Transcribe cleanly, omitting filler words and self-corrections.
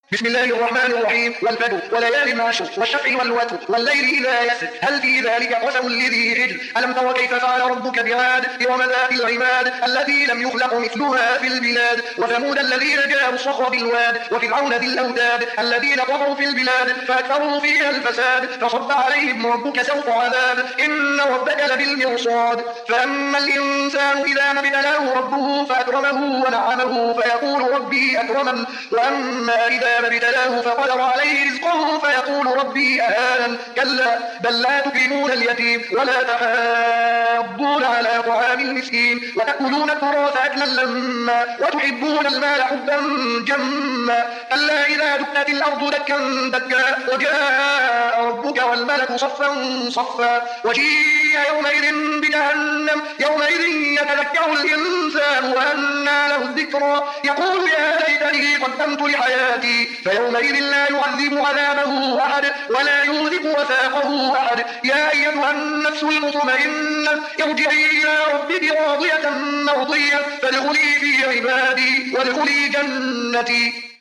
بسم الله الرحمن الرحيم. والفجر وليال عشر والشفع والوتر والليل إذا يسر هل في ذلك قسم لذي حجر ألم تر كيف فعل ربك بعاد إرم ذات العماد التي لم يخلق مثلها في البلاد وثمود الذين جابوا الصخر بالواد وفرعون ذي الأوتاد الذين طغوا في البلاد فأكثروا فيها الفساد فصب عليهم ربك سوط عذاب إن ربك لبالمرصاد فأما الإنسان إذا ما ابتلاه ربه فأكرمه ونعمه فيقول ربي أكرمن وأما إذا ما ابتلاه فقدر عليه رزقه فيقول ربي أهانن كلا بل لا تكرمون اليتيم ولا تحاضون على طعام المسكين وتأكلون التراث أكلا لما وتحبون المال حبا جما كلا إذا دكت الأرض دكا دكا وجاء ربك والملك صفا صفا وجيء يومئذ بجهنم يومئذ يتذكر الإنسان وأنى له الذكرى يقول يا ليتني قدمت لحياتي فيومئذ لا يعذب عذابه أحد ولا يوثق وثاقه أحد يا أيتها النفس المطمئنة ارجعي إلى ربك راضية مرضية فادخلي في عبادي وادخلي جنتي.